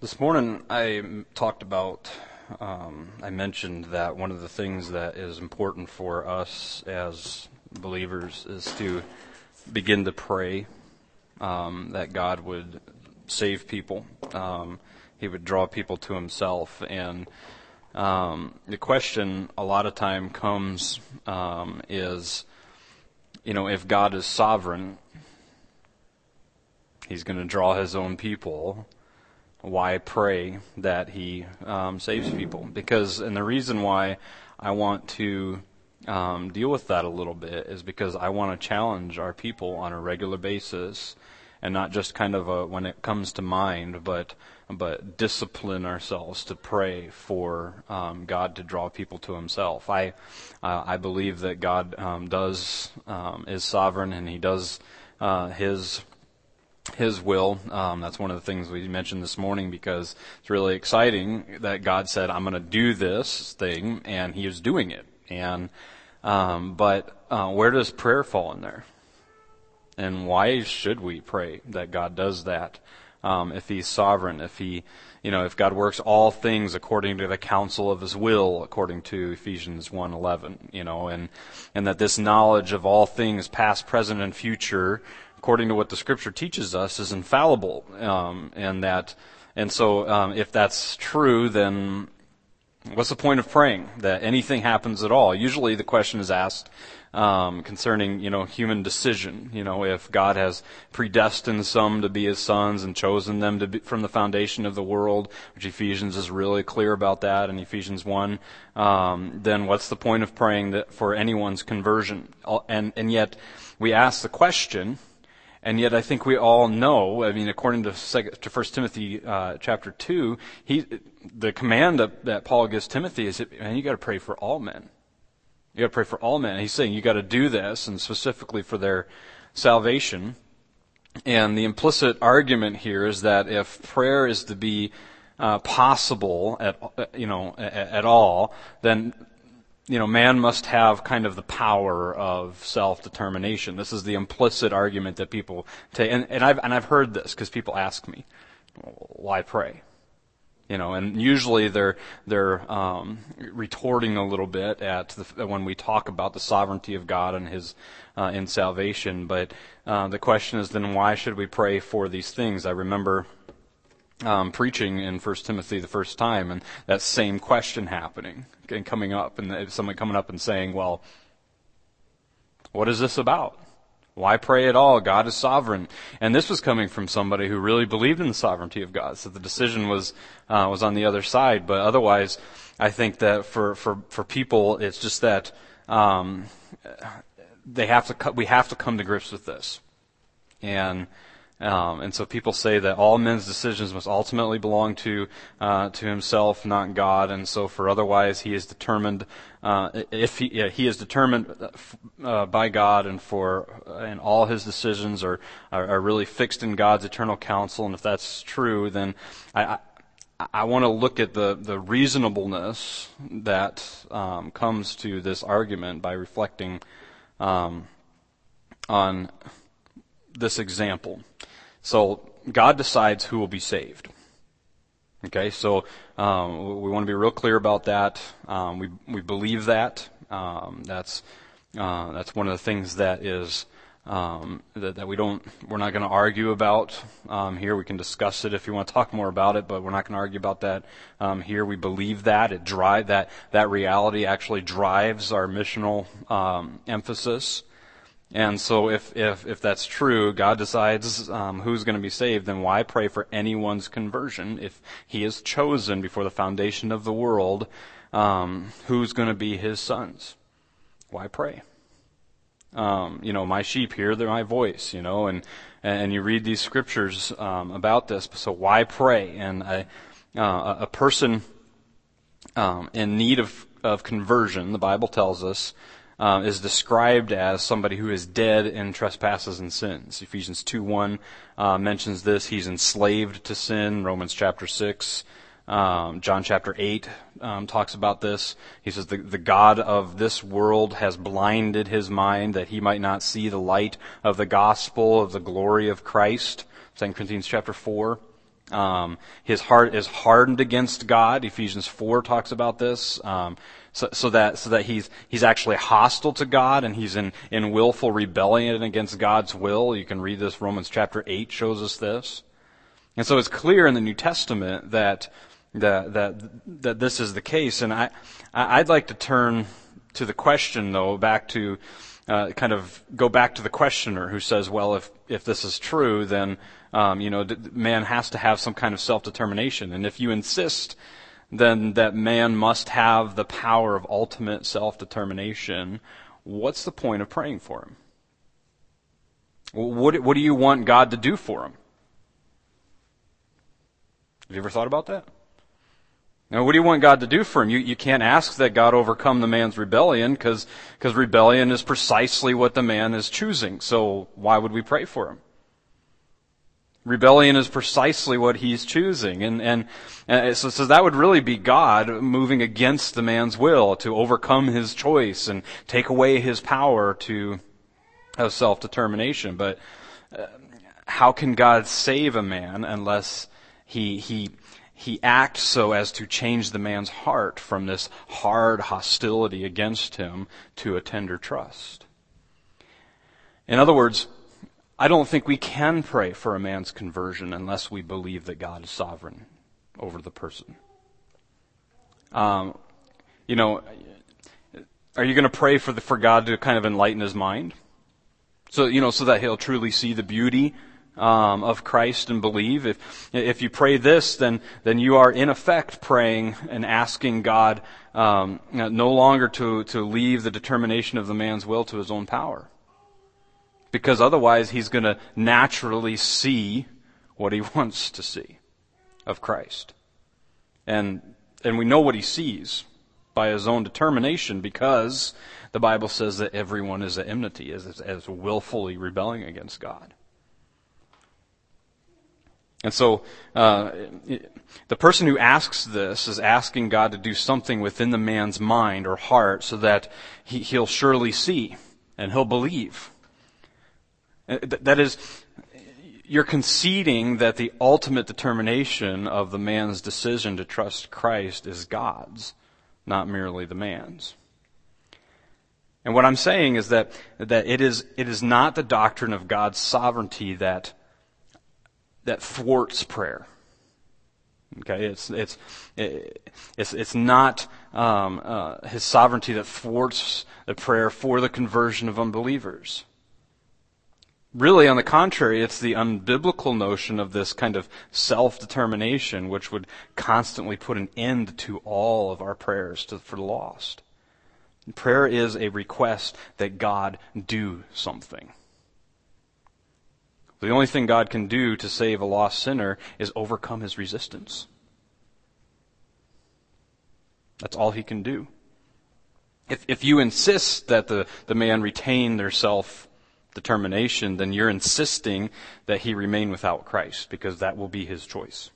This morning I mentioned that one of the things that is important for us as believers is to begin to pray that God would save people. He would draw people to himself. And the question a lot of time comes is, if God is sovereign, he's going to draw his own people. Why pray that he saves people? And the reason why I want to deal with that a little bit is because I want to challenge our people on a regular basis, and not just kind of when it comes to mind, but discipline ourselves to pray for God to draw people to himself. I believe that God is sovereign, and he does His will. That's one of the things we mentioned this morning, because it's really exciting that God said, I'm going to do this thing, and he is doing it. But where does prayer fall in there? And why should we pray that God does that? If he's sovereign, if God works all things according to the counsel of his will, according to Ephesians 1:11, and that this knowledge of all things, past, present, and future, according to what the Scripture teaches us, is infallible, so if that's true, then what's the point of praying that anything happens at all? Usually the question is asked concerning human decision. If God has predestined some to be his sons and chosen them to be from the foundation of the world, which Ephesians is really clear about that in Ephesians 1, then what's the point of praying that for anyone's conversion? And yet we ask the question. And yet I think we all know, according to 1 Timothy chapter 2, the command that Paul gives Timothy is, you got to pray for all men. You got to pray for all men. He's saying you got to do this, and specifically for their salvation. And the implicit argument here is that if prayer is to be possible at all, then man must have kind of the power of self-determination. This is the implicit argument that people take, and I've heard this because people ask me, why pray? And usually they're retorting a little bit at when we talk about the sovereignty of God and his in salvation. But the question is, then why should we pray for these things? I remember preaching in 1 Timothy the first time, and that same question happening and coming up, and someone coming up and saying, well, what is this about? Why pray at all? God is sovereign. And this was coming from somebody who really believed in the sovereignty of God, so the decision was on the other side. But otherwise, I think that for people, it's just that we have to come to grips with this. And so people say that all men's decisions must ultimately belong to himself, not God. And so for otherwise, he is determined, he is determined by God, and all his decisions are really fixed in God's eternal counsel. And if that's true, then I want to look at the reasonableness that comes to this argument by reflecting on this example. So God decides who will be saved. Okay, so we want to be real clear about that. We believe that. That's one of the things that is that we're not going to argue about here. We can discuss it if you want to talk more about it, but we're not going to argue about that here. We believe that that reality actually drives our missional emphasis. And so if that's true, God decides who's going to be saved, then why pray for anyone's conversion? If he is chosen before the foundation of the world, who's going to be his sons? Why pray? My sheep hear my voice, and you read these scriptures about this. So why pray? And a person in need of conversion, the Bible tells us, is described as somebody who is dead in trespasses and sins. Ephesians 2:1 mentions this. He's enslaved to sin. Romans chapter 6, John chapter 8 talks about this. He says the God of this world has blinded his mind that he might not see the light of the gospel of the glory of Christ. 2 Corinthians chapter 4. His heart is hardened against God. Ephesians 4 talks about this. So that he's actually hostile to God, and he's in willful rebellion against God's will. You can read this. Romans chapter 8 shows us this. And so it's clear in the New Testament that this is the case. And I'd like to turn to the question, though, back to kind of go back to the questioner who says, well, if this is true, then man has to have some kind of self-determination. And if you insist then that man must have the power of ultimate self-determination, what's the point of praying for him? What do you want God to do for him? Have you ever thought about that? Now, what do you want God to do for him? You can't ask that God overcome the man's rebellion because rebellion is precisely what the man is choosing. So why would we pray for him? Rebellion is precisely what he's choosing. And so that would really be God moving against the man's will to overcome his choice and take away his power to have self-determination. But how can God save a man unless he acts so as to change the man's heart from this hard hostility against him to a tender trust? In other words, I don't think we can pray for a man's conversion unless we believe that God is sovereign over the person. Are you going to pray for God to kind of enlighten his mind? So that he'll truly see the beauty of Christ and believe. If you pray this, then you are in effect praying and asking God no longer to leave the determination of the man's will to his own power. Because otherwise he's going to naturally see what he wants to see of Christ. And we know what he sees by his own determination, because the Bible says that everyone is at enmity, as willfully rebelling against God. And so the person who asks this is asking God to do something within the man's mind or heart so that he'll surely see and he'll believe. That is, you're conceding that the ultimate determination of the man's decision to trust Christ is God's, not merely the man's. And what I'm saying is that it is not the doctrine of God's sovereignty that thwarts prayer. Okay, it's not his sovereignty that thwarts the prayer for the conversion of unbelievers. Really, on the contrary, it's the unbiblical notion of this kind of self-determination which would constantly put an end to all of our prayers for the lost. Prayer is a request that God do something. The only thing God can do to save a lost sinner is overcome his resistance. That's all he can do. If you insist that the man retain their self-determination, then you're insisting that he remain without Christ, because that will be his choice.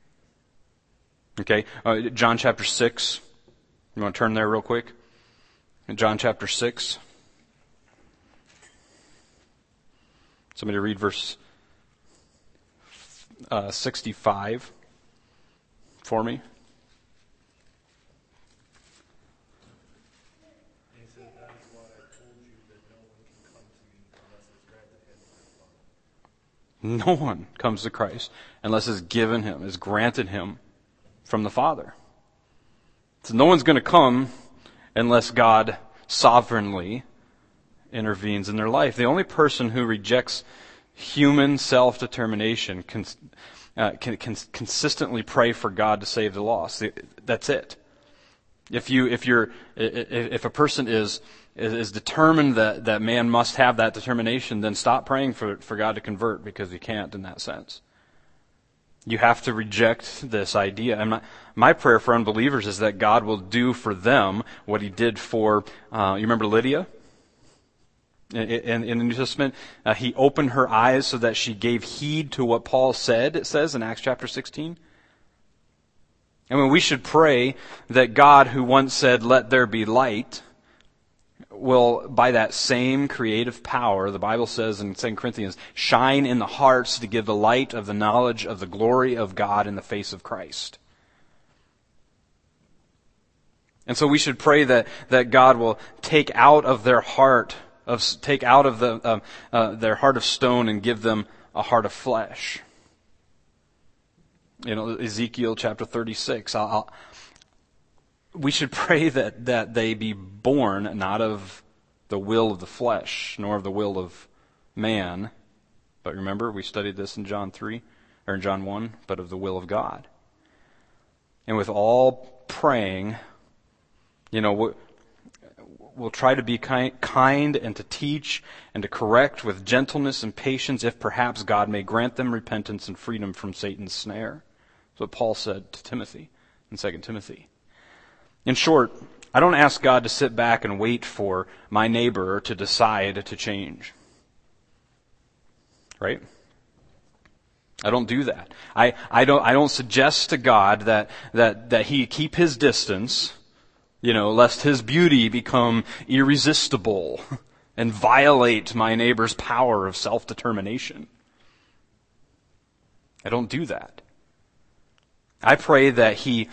Okay, John chapter 6. You want to turn there real quick? In John chapter 6. Somebody read verse 65 for me. He said, "That is why I told you that no one can come to me unless it's granted him from the Father." No one comes to Christ unless it's given him, is granted him from the Father. So no one's going to come unless God sovereignly intervenes in their life. The only person who rejects human self-determination can consistently pray for God to save the lost. That's it. If a person is determined that man must have that determination, then stop praying for God to convert, because he can't in that sense. You have to reject this idea. And my prayer for unbelievers is that God will do for them what he did for, you remember Lydia? In the New Testament, he opened her eyes so that she gave heed to what Paul said, it says in Acts chapter 16. And when we should pray that God, who once said, "Let there be light," will, by that same creative power, the Bible says in 2 Corinthians, shine in the hearts to give the light of the knowledge of the glory of God in the face of Christ. And so we should pray that God will take out of their heart their heart of stone and give them a heart of flesh. Ezekiel chapter 36. We should pray that they be born not of the will of the flesh, nor of the will of man. But remember, we studied this in John 1, but of the will of God. And with all praying, we'll try to be kind and to teach and to correct with gentleness and patience, if perhaps God may grant them repentance and freedom from Satan's snare. That's what Paul said to Timothy in 2 Timothy. In short, I don't ask God to sit back and wait for my neighbor to decide to change. Right? I don't do that. I don't suggest to God that he keep his distance, lest his beauty become irresistible and violate my neighbor's power of self-determination. I don't do that. I pray that he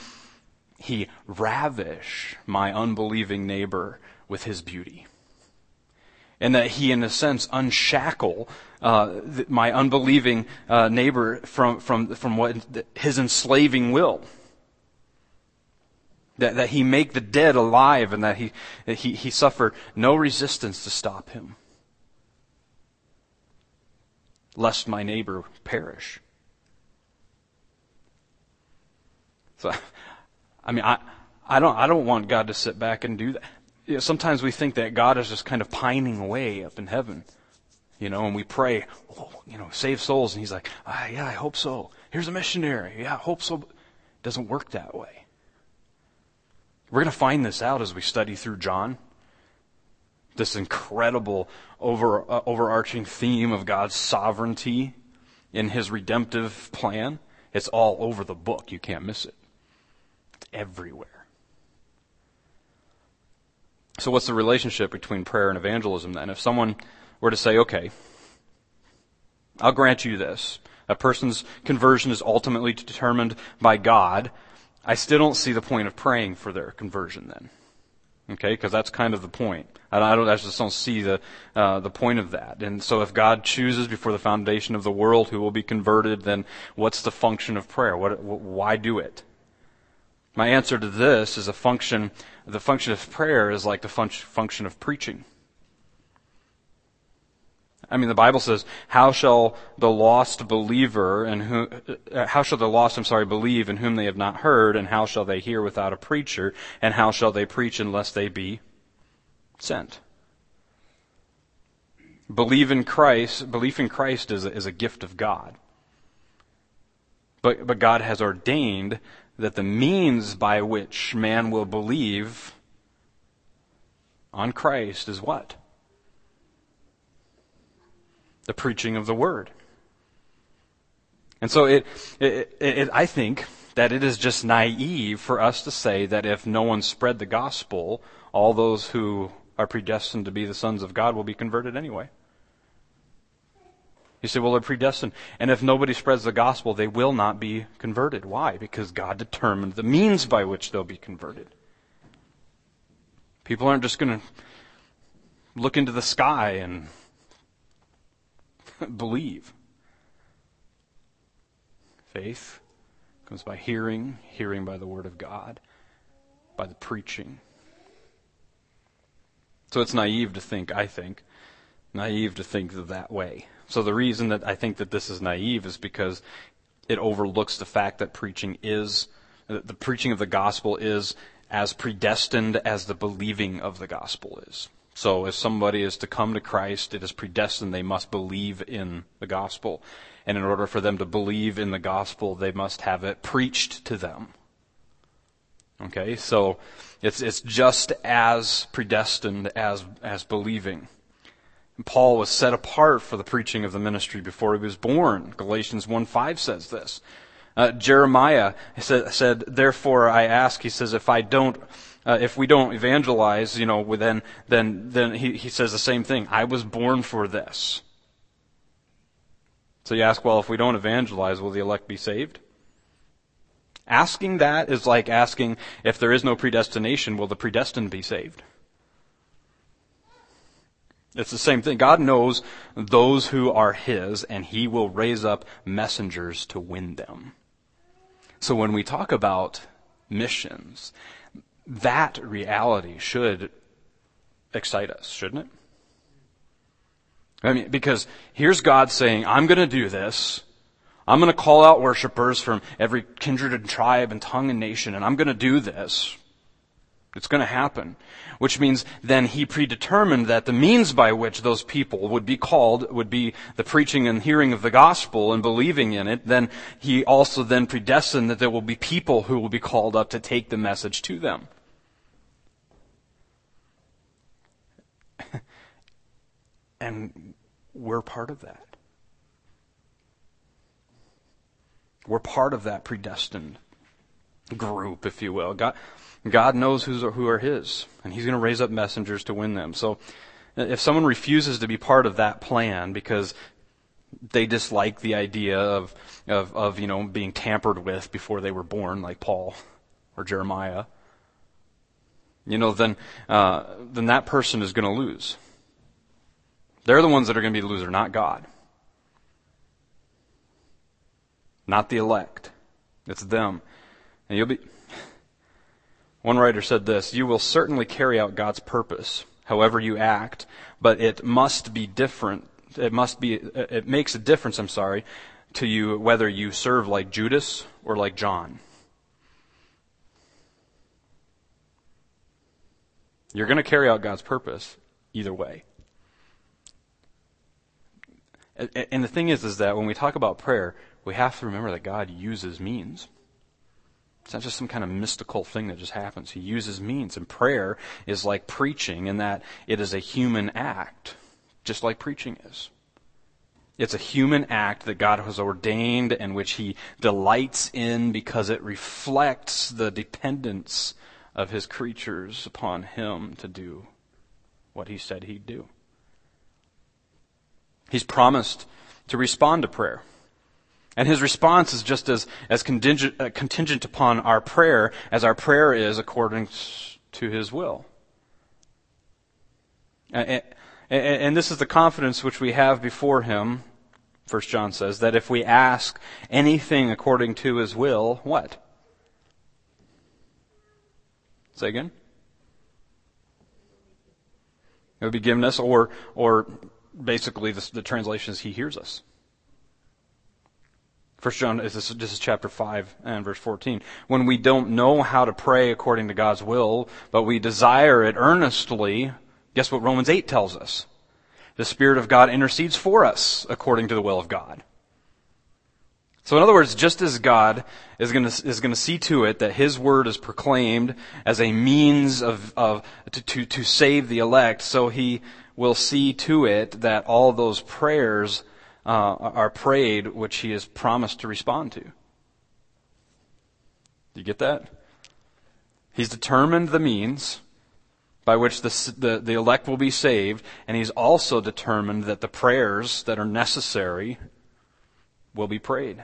ravish my unbelieving neighbor with his beauty. And that he, in a sense, unshackle my unbelieving neighbor from what his enslaving will. That he make the dead alive, and that he suffer no resistance to stop him, lest my neighbor perish. So, I don't want God to sit back and do that. Sometimes we think that God is just kind of pining away up in heaven, and we pray, save souls, and he's like, yeah, I hope so. Here's a missionary. Yeah, I hope so. It doesn't work that way. We're going to find this out as we study through John. This incredible overarching theme of God's sovereignty in his redemptive plan. It's all over the book. You can't miss it. It's everywhere. So what's the relationship between prayer and evangelism then? If someone were to say, okay, I'll grant you this. A person's conversion is ultimately determined by God. I still don't see the point of praying for their conversion then. Okay, because that's kind of the point. I just don't see the point of that. And so if God chooses before the foundation of the world who will be converted, then what's the function of prayer? Why do it? My answer to this is the function of prayer is like the function of preaching. The Bible says, how shall the lost believe in whom they have not heard, and how shall they hear without a preacher, and how shall they preach unless they be sent? Belief in Christ is a gift of God. But God has ordained that the means by which man will believe on Christ is what? The preaching of the word. And so I think that it is just naive for us to say that if no one spread the gospel, all those who are predestined to be the sons of God will be converted anyway. You say, well, they're predestined. And if nobody spreads the gospel, they will not be converted. Why? Because God determined the means by which they'll be converted. People aren't just going to look into the sky and believe. Faith comes by hearing, hearing by the word of God, by the preaching. So it's naive to think that way. So the reason that I think that this is naive is because it overlooks the fact that the preaching of the gospel is as predestined as the believing of the gospel is. So if somebody is to come to Christ, it is predestined they must believe in the gospel. And in order for them to believe in the gospel, they must have it preached to them. Okay, so it's just as predestined as believing. And Paul was set apart for the preaching of the ministry before he was born. Galatians 1:5 says this. Jeremiah said, therefore I ask, he says, if I don't If we don't evangelize, then he says the same thing. I was born for this. So you ask, well, if we don't evangelize, will the elect be saved? Asking that is like asking, if there is no predestination, will the predestined be saved? It's the same thing. God knows those who are His, and He will raise up messengers to win them. So when we talk about missions, that reality should excite us, shouldn't it? I mean, because here's God saying, I'm going to do this. I'm going to call out worshipers from every kindred and tribe and tongue and nation, and I'm going to do this. It's going to happen. Which means then He predetermined that the means by which those people would be called would be the preaching and hearing of the gospel and believing in it. Then He also then predestined that there will be people who will be called up to take the message to them. And we're part of that. We're part of that predestined group, if you will. God knows who are His, and He's going to raise up messengers to win them. So if someone refuses to be part of that plan because they dislike the idea of being tampered with before they were born, like Paul or Jeremiah, then that person is going to lose. They're the ones that are going to be the loser, not God. Not the elect. It's them. And one writer said this, you will certainly carry out God's purpose, however you act, but it must be different. It makes a difference, to you whether you serve like Judas or like John. You're going to carry out God's purpose either way. And the thing is that when we talk about prayer, we have to remember that God uses means. It's not just some kind of mystical thing that just happens. He uses means. And prayer is like preaching in that it is a human act, just like preaching is. It's a human act that God has ordained and which He delights in because it reflects the dependence of His creatures upon Him to do what He said He'd do. He's promised to respond to prayer. And His response is just as contingent upon our prayer as our prayer is according to His will. And this is the confidence which we have before Him, 1 John says, that if we ask anything according to His will, what? Say again? It would be given us, or basically the translation is He hears us. 1 John, this is chapter 5 and verse 14. When we don't know how to pray according to God's will, but we desire it earnestly, guess what Romans 8 tells us? The Spirit of God intercedes for us according to the will of God. So in other words, just as God is going to see to it that His word is proclaimed as a means to save the elect, so He will see to it that all those prayers are prayed, which He has promised to respond to. Do you get that? He's determined the means by which the elect will be saved, and He's also determined that the prayers that are necessary will be prayed.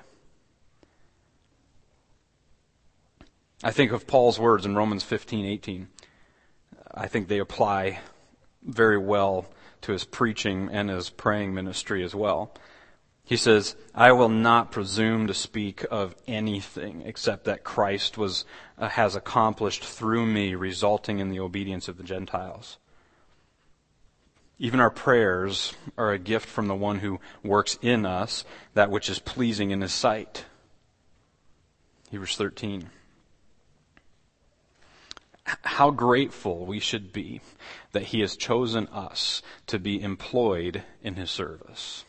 I think of Paul's words in Romans 15:18. I think they apply very well to his preaching and his praying ministry as well. He says, I will not presume to speak of anything except that Christ has accomplished through me, resulting in the obedience of the Gentiles. Even our prayers are a gift from the one who works in us that which is pleasing in His sight. Hebrews 13. How grateful we should be that He has chosen us to be employed in His service.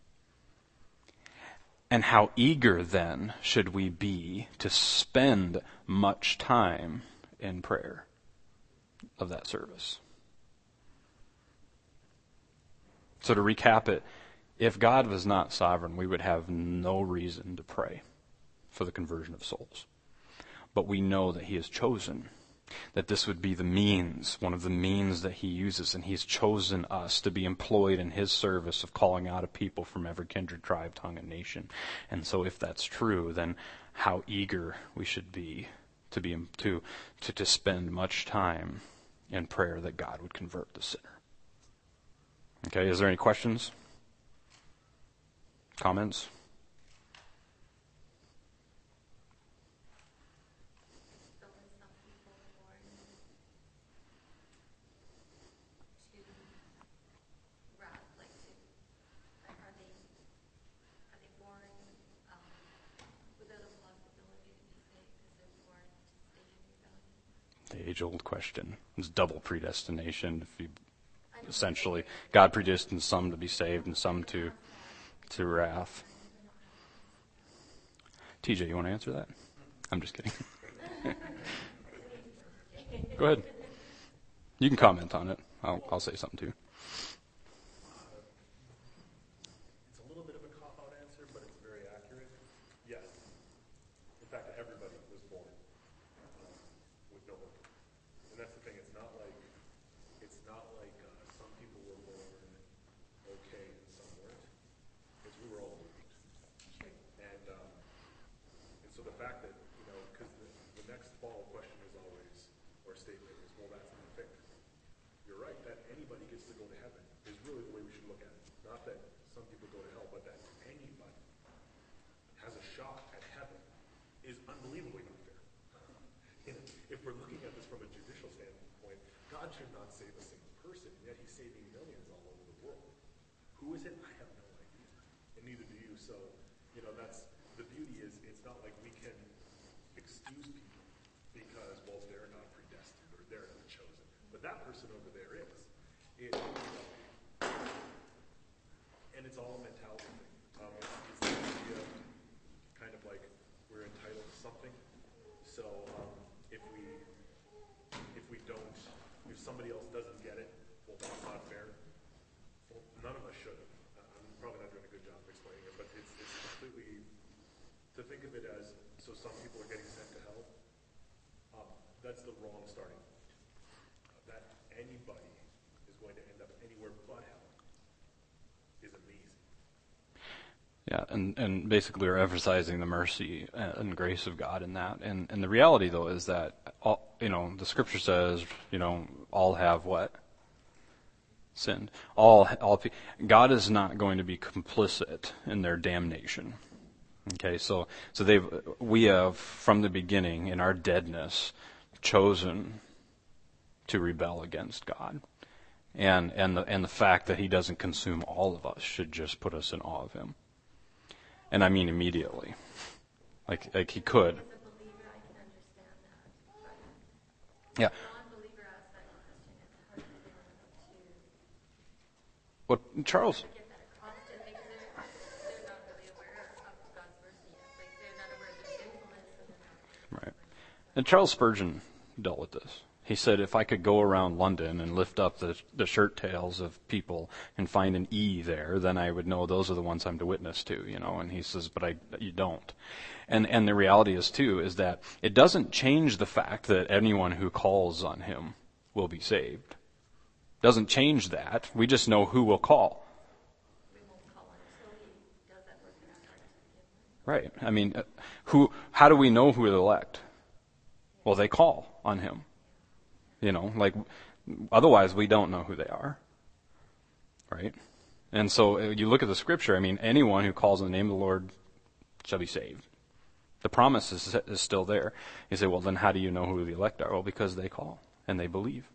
And how eager then should we be to spend much time in prayer of that service. So to recap it, if God was not sovereign, we would have no reason to pray for the conversion of souls. But we know that He has chosen That this would be the means, one of the means that he uses, and he's chosen us to be employed in his service of calling out a people from every kindred, tribe, tongue, and nation. And so if that's true, then how eager we should be to spend much time in prayer that God would convert the sinner. Okay, is there any questions? Comments? The age-old question. It's double predestination. If you essentially, God predestined some to be saved and some to wrath. TJ, you want to answer that? I'm just kidding. Go ahead. You can comment on it. I'll say something too. It's a little bit of a cop-out answer, but it's very accurate. Yes. In fact, everybody was born with no hope. And that's the thing. It's not like some people were born okay and some weren't. It's we were all doomed. And so the fact that, because the next follow question is always, or statement is, well, that's not fair. You're right, that anybody gets to go to heaven is really the way we should look at it. Not that some people go to hell, but that anybody has a shot at heaven is unbelievably not fair. If we're looking at this from a judicial standpoint, God should not save a single person, yet he's saving millions all over the world. Who is it? I have no idea. And neither do you. So, that's the beauty is it's not like we can excuse people because, well, they're not predestined or they're not chosen. But that person over there is. And it's all a mentality thing. It's the idea of kind of like we're entitled to something. So if somebody else doesn't get it, well, that's not fair. Well, none of us should have. I'm probably not doing a good job of explaining it, but it's completely to think of it as so some people are getting sent to hell. That's the wrong starting point. That anybody is going to end up anywhere but hell is amazing. Yeah, and basically we're emphasizing the mercy and grace of God in that. And the reality, though, is that, the scripture says, all have what? Sinned. God is not going to be complicit in their damnation. Okay, so we have, from the beginning, in our deadness, chosen to rebel against God. And the fact that he doesn't consume all of us should just put us in awe of him. And I mean immediately. Like he could. As a believer, I can understand that. But Yeah. as a non-believer outside of Christian, it's hard for them to What Charles get that across to them because they're not really aware of God's mercy yet. Like they're not aware of their sinfulness and they're not. Right. And Charles Spurgeon dealt with this. He said, if I could go around London and lift up the shirt tails of people and find an E there, then I would know those are the ones I'm to witness to, And he says, but you don't. And the reality is, too, is that it doesn't change the fact that anyone who calls on him will be saved. Doesn't change that. We just know who will call. We won't call on until he does that work in our hearts to begin with. Right. I mean, how do we know who to elect? Well, they call on him. Otherwise we don't know who they are. Right? And so you look at the scripture, anyone who calls on the name of the Lord shall be saved. The promise is still there. You say, well, then how do you know who the elect are? Well, because they call and they believe.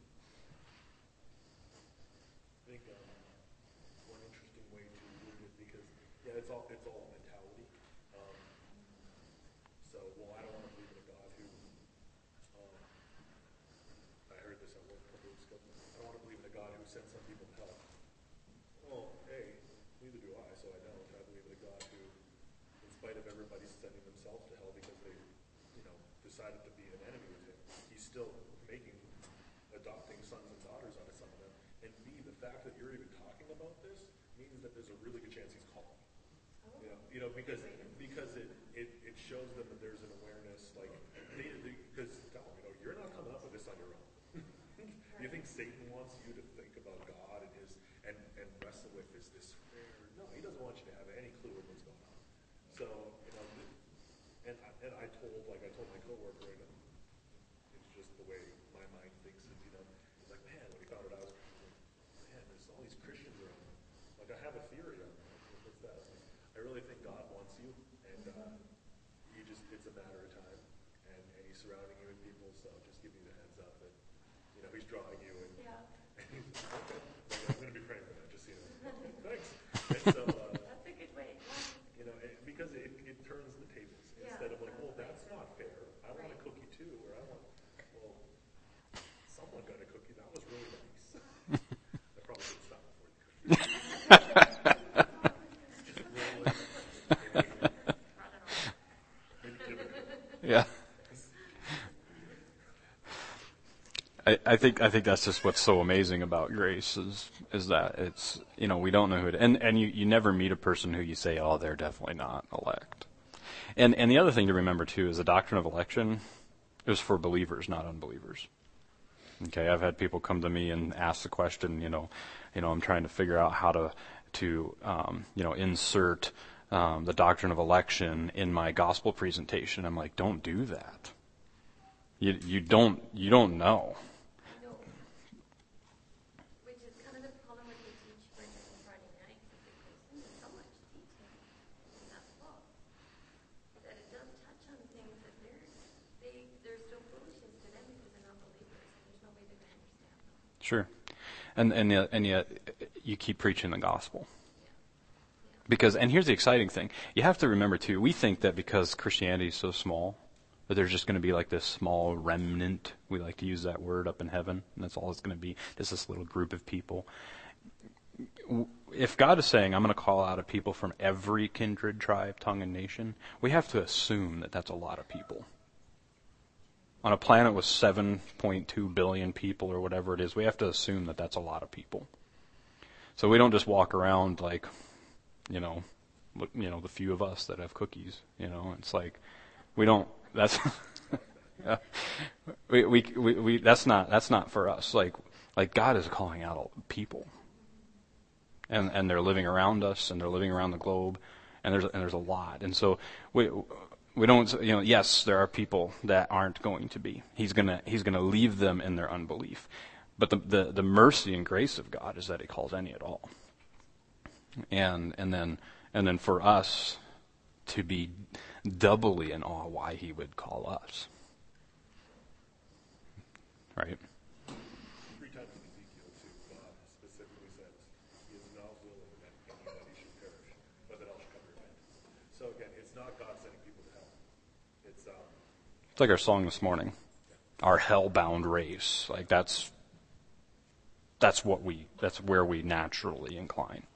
I think one interesting way to look at it, because it's all mentality. I don't want to believe in a God who. I heard this at work a couple weeks ago. I don't want to believe in a God who sends some people to hell. Well, hey, neither do I. So I don't. I believe in a God who, in spite of everybody sending themselves to hell because they, decided to be an enemy with him, he's still adopting sons and daughters out of some of them. And B, the fact that you're even talking about this means that there's a really good chance he's calling. Because it shows them that there's an awareness, like because you're not coming up with this Christians are on. Like, I have a theory on that. What's that? Like, I really think God wants you, and it's a matter of time, and he's surrounding you with people, so just give you the heads up that, he's drawing you, and, Yeah. and he's, okay, I'm going to be praying for that, just so you know. Thanks. And so, That's a good way. because it turns the tables. Yeah. Instead of like, well, that's not fair. I want a cookie too, or well, someone got a cookie. That was really nice. I probably should stop before the cookie. Just roll it. Maybe give it a go. Yeah. I think that's just what's so amazing about grace is that it's, we don't know who it is. And you never meet a person who you say, oh, they're definitely not elect. And the other thing to remember too is the doctrine of election is for believers, not unbelievers. Okay, I've had people come to me and ask the question, I'm trying to figure out how to insert the doctrine of election in my gospel presentation. I'm like, don't do that. You don't know. Which is kind of the problem with the teach for example, Friday nights, is it goes into so much detail in that book that it does touch on things that they're so foolishness to them because they're not believers. There's no way they're going to understand them. Sure. And yet you keep preaching the gospel. Because, and here's the exciting thing. You have to remember too, we think that because Christianity is so small, that there's just going to be like this small remnant. We like to use that word up in heaven, and that's all it's going to be. Just this little group of people. If God is saying, I'm going to call out a people from every kindred, tribe, tongue, and nation, we have to assume that that's a lot of people. On a planet with 7.2 billion people or whatever it is, we have to assume that that's a lot of people. So we don't just walk around like, the few of us that have cookies. It's like we don't. That's yeah. We that's not for us. Like God is calling out people, and they're living around us, and they're living around the globe, and there's a lot, and so we don't. Yes, there are people that aren't going to be. He's gonna leave them in their unbelief, but the mercy and grace of God is that He calls any at all, and then for us to be doubly in awe why He would call us. Right? 3 times in Ezekiel 2, God specifically says, He is not willing that anybody should perish, but that all should come to repentance. So again, it's not God sending people to hell. It's like our song this morning, our hell-bound race. Like that's where we naturally incline.